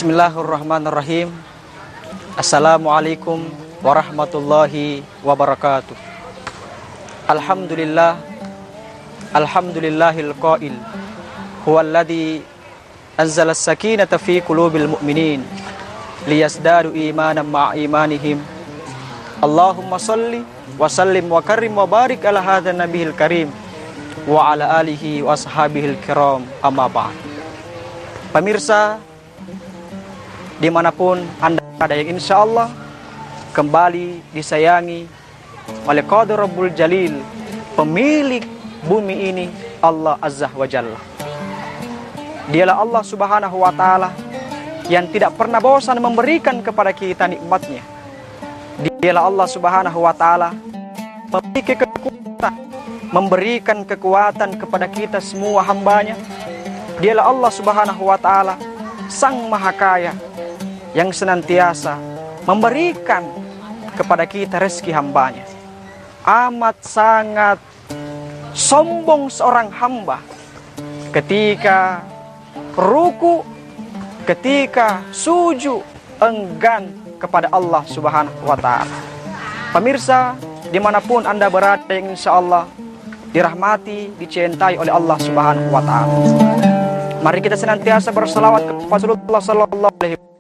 Bismillahirrahmanirrahim. Assalamualaikum warahmatullahi wabarakatuh. Alhamdulillah. Alhamdulillahil qail huwallazi anzala as-sakinata fi qulubil mu'minin liyazdadu imanan ma'a imanihim. Allahumma salli wa sallim wa karim wa barik ala hadzal nabiyil karim wa ala alihi wa ashabihil kiram, amma ba'd. Pemirsa dimanapun Anda ada, yang insya Allah kembali disayangi oleh Qadir Rabbul Jalil, pemilik bumi ini, Allah Azza wa Jalla. Dialah Allah Subhanahu wa Ta'ala yang tidak pernah bosan memberikan kepada kita nikmatnya. Dialah Allah Subhanahu wa Ta'ala memiliki kekuatan, memberikan kekuatan kepada kita semua hambanya. Dialah Allah Subhanahu wa Ta'ala, Sang Maha Kaya, yang senantiasa memberikan kepada kita rezeki hambanya. Amat sangat sombong seorang hamba ketika ruku, ketika sujud, enggan kepada Allah Subhanahu wa Ta'ala. Pemirsa dimanapun Anda berada, yang insya Allah dirahmati, dicintai oleh Allah Subhanahu wa Ta'ala, mari kita senantiasa berselawat kepada Rasulullah sallallahu alaihi wasallam,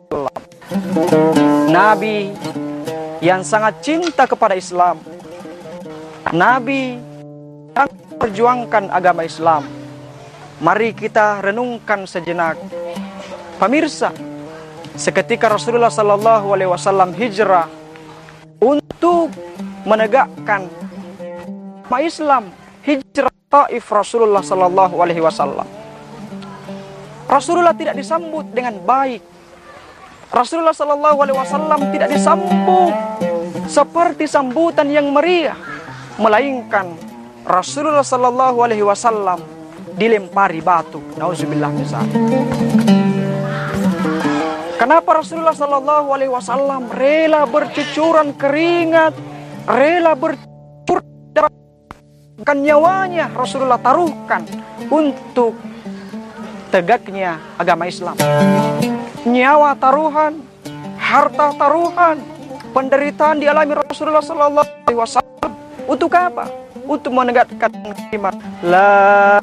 Nabi yang sangat cinta kepada Islam, Nabi yang memperjuangkan agama Islam. Mari kita renungkan sejenak. Pemirsa, seketika Rasulullah sallallahu alaihi wasallam hijrah untuk menegakkan agama Islam, hijrah Taif Rasulullah sallallahu alaihi wasallam, Rasulullah tidak disambut dengan baik. Rasulullah sallallahu alaihi wasallam tidak disambut seperti sambutan yang meriah, melainkan Rasulullah sallallahu alaihi wasallam dilempari batu. Nauzubillah min dzalik. Kenapa Rasulullah sallallahu alaihi wasallam rela bercucuran keringat, rela bercurahkan nyawanya, Rasulullah taruhkan untuk tegaknya agama Islam. Nyawa taruhan, harta taruhan, penderitaan dialami Rasulullah sallallahu alaihi wasallam. Untuk apa? Untuk menegakkan kalimat la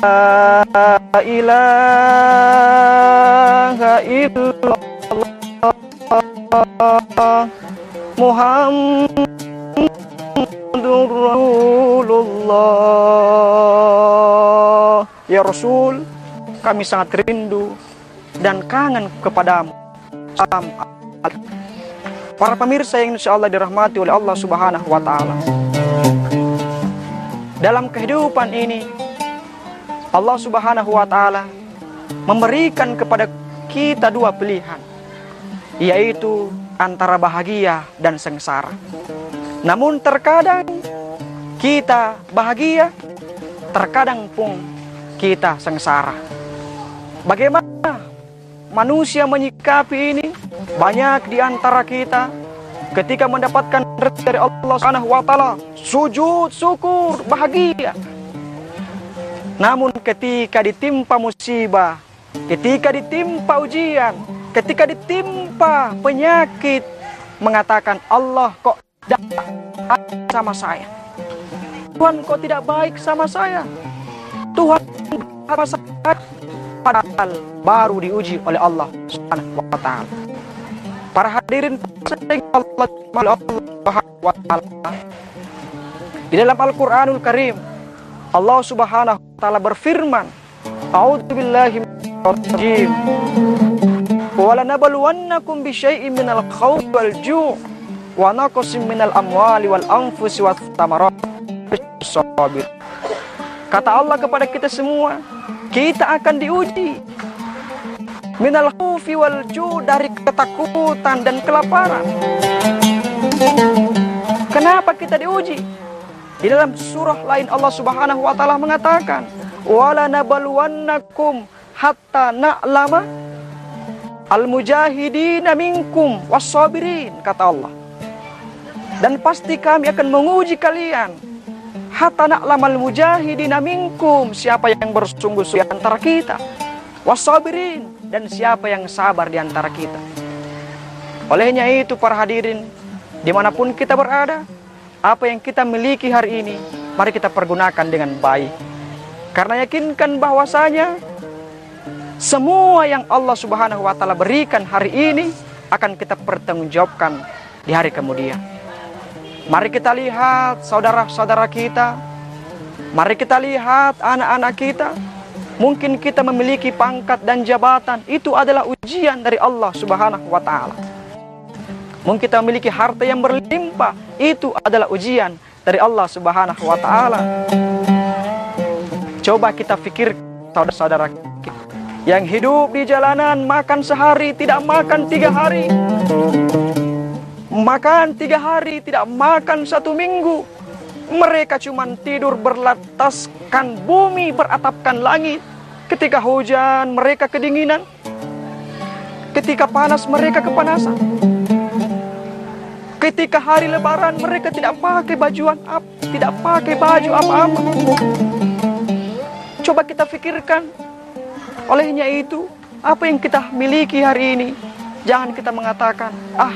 ilaha illallah Muhammadur Rasulullah. Ya Rasul, kami sangat rindu dan kangen kepadamu. Para pemirsa yang insya Allah dirahmati oleh Allah Subhanahu wa Ta'ala, dalam kehidupan ini Allah Subhanahu wa Ta'ala memberikan kepada kita dua pilihan, yaitu antara bahagia dan sengsara. Namun terkadang kita bahagia, terkadang pun kita sengsara. Bagaimana manusia menyikapi ini? Banyak di antara kita ketika mendapatkan rezeki dari Allah Subhanahu wa Ta'ala, sujud, syukur, bahagia. Namun ketika ditimpa musibah, ketika ditimpa ujian, ketika ditimpa penyakit, mengatakan, Allah kok tidak baik sama saya, Tuhan kok tidak baik sama saya, Tuhan sama saya. Padahal baru diuji oleh Allah Subhanahu wa Ta'ala. Para hadirin Allah Subhanahu wa Ta'ala, di dalam Al-Qur'anul Karim Allah Subhanahu wa Ta'ala berfirman, A'udzubillahi minasyaitonir rajim. Wa lanabluwannakum bisyai'in minal khawfi wal ju' wa naqsin minal amwali wal anfusi wath thamarati. Kata Allah kepada kita semua, kita akan diuji minal khawfi wal ju', dari ketakutan dan kelaparan. Kenapa kita diuji? Di dalam surah lain Allah Subhanahu wa Ta'ala mengatakan, wala nabluwannakum hatta na'lama al-mujahidina minkum was-sabirin, kata Allah. Dan pasti kami akan menguji kalian hatta na'lamal mujahidina minkum, siapa yang bersungguh-sungguh di antara kita, was-sabirin, dan siapa yang sabar di antara kita. Olehnya itu para hadirin, dimanapun kita berada, apa yang kita miliki hari ini, mari kita pergunakan dengan baik. Karena yakinkan bahwasanya semua yang Allah Subhanahu wa Ta'ala berikan hari ini akan kita pertanggungjawabkan di hari kemudian. Mari kita lihat saudara-saudara kita, mari kita lihat anak-anak kita. Mungkin kita memiliki pangkat dan jabatan, itu adalah ujian dari Allah Subhanahu wa Ta'ala. Mungkin kita memiliki harta yang berlimpah, itu adalah ujian dari Allah Subhanahu wa Ta'ala. Coba kita pikir saudara-saudara kita yang hidup di jalanan, makan sehari tidak makan 3 hari, makan 3 hari tidak makan 1 minggu. Mereka cuma tidur berlataskan bumi, beratapkan langit. Ketika hujan mereka kedinginan, ketika panas mereka kepanasan. Ketika hari lebaran mereka tidak pakai tidak pakai baju apa-apa. Coba kita pikirkan. Olehnya itu, apa yang kita miliki hari ini, jangan kita mengatakan,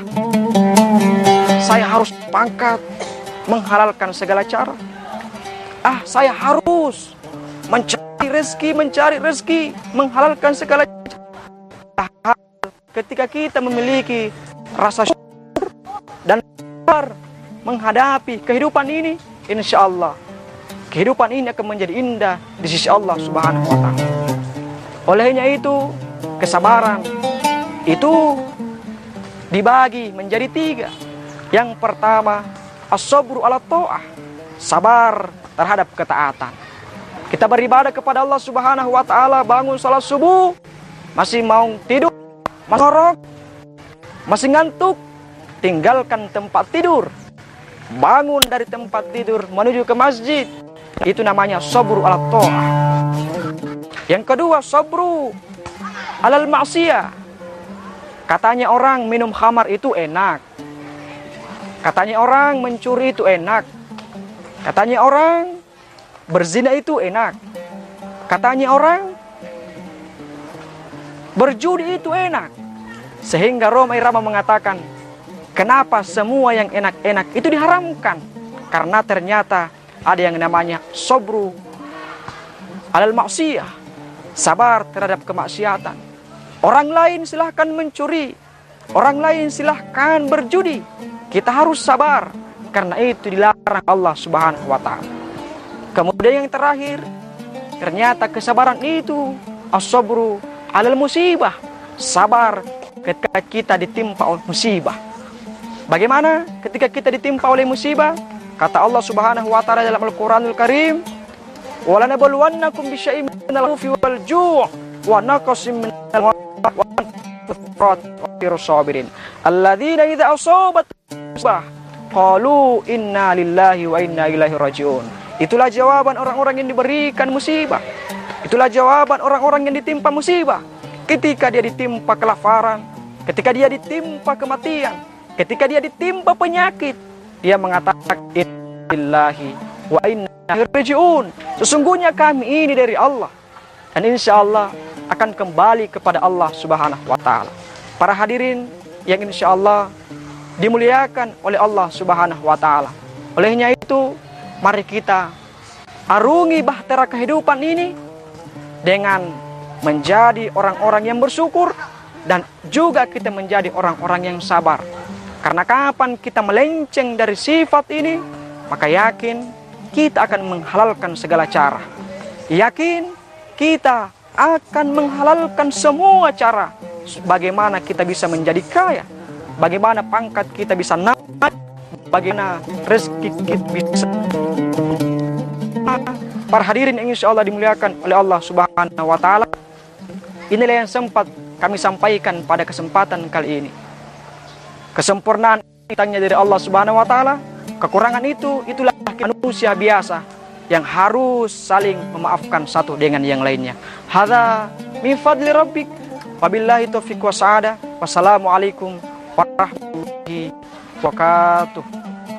saya harus pangkat, menghalalkan segala cara. Saya harus mencari rezeki, menghalalkan segala cara. Ketika kita memiliki rasa syukur dan sabar menghadapi kehidupan ini, insya Allah kehidupan ini akan menjadi indah di sisi Allah Subhanahu wa Ta'ala. Olehnya itu, kesabaran itu dibagi menjadi 3. Yang pertama, as-sabru ala ta'ah, sabar terhadap ketaatan. Kita beribadah kepada Allah Subhanahu wa Ta'ala, bangun salat subuh, masih mau tidur, masih ngorok, masih ngantuk, tinggalkan tempat tidur, bangun dari tempat tidur menuju ke masjid. Itu namanya sabru ala ta'ah. Yang kedua, sabru alal ma'siyah. Katanya orang minum khamar itu enak, katanya orang mencuri itu enak, katanya orang berzina itu enak, katanya orang berjudi itu enak. Sehingga Romai Rama mengatakan, kenapa semua yang enak-enak itu diharamkan? Karena ternyata ada yang namanya sabru alal ma'siyah, sabar terhadap kemaksiatan. Orang lain silahkan mencuri, orang lain silahkan berjudi, kita harus sabar, karena itu dilarang Allah Subhanahu wa Ta'ala. Kemudian yang terakhir, ternyata kesabaran itu as-sabru alal musibah, sabar ketika kita ditimpa oleh musibah. Bagaimana ketika kita ditimpa oleh musibah? Kata Allah Subhanahu wa Ta'ala dalam Al-Qur'anul Karim, وَلَنَبْلُوَنَّكُمْ بِشَيْءٍ مِنَ الْخَوْفِ وَالْجُوعِ وَنَقْصٍ مِنَ الْأَمْوَالِ وَالْأَنفُسِ وَبَشِّرِ الصَّابِرِينَ الَّذِينَ إِذَا أَصَابَتْهُمْ مُصِيبَةٌ قَالُوا إِنَّا لِلَّهِ وَإِنَّا إِلَيْهِ رَاجِعُونَ. Itulah jawaban orang-orang yang diberikan musibah. Itulah jawaban orang-orang yang ditimpa musibah. Ketika dia ditimpa kelaparan, ketika dia ditimpa kematian, ketika dia ditimpa penyakit, dia mengatakan inna lillahi wa inna ilaihi raji'un. Sesungguhnya kami ini dari Allah, dan insya Allah akan kembali kepada Allah Subhanahu wa Ta'ala. Para hadirin yang insya Allah dimuliakan oleh Allah Subhanahu wa Ta'ala. Olehnya itu, mari kita arungi bahtera kehidupan ini dengan menjadi orang-orang yang bersyukur, dan juga kita menjadi orang-orang yang sabar. Karena kapan kita melenceng dari sifat ini, maka yakin kita akan menghalalkan segala cara. Yakin kita akan menghalalkan semua cara. Bagaimana kita bisa menjadi kaya, bagaimana pangkat kita bisa naik, bagaimana rezeki kita bisa. Para hadirin yang insya Allah dimuliakan oleh Allah Subhanahu wa Ta'ala, inilah yang sempat kami sampaikan pada kesempatan kali ini. Kesempurnaan datangnya dari Allah Subhanahu wa Ta'ala. Kekurangan itulah manusia biasa yang harus saling memaafkan satu dengan yang lainnya. Hadza min fadli rabbik wabillahi taufiq wa sa'adah. Wassalamualaikum warahmatullahi wabarakatuh.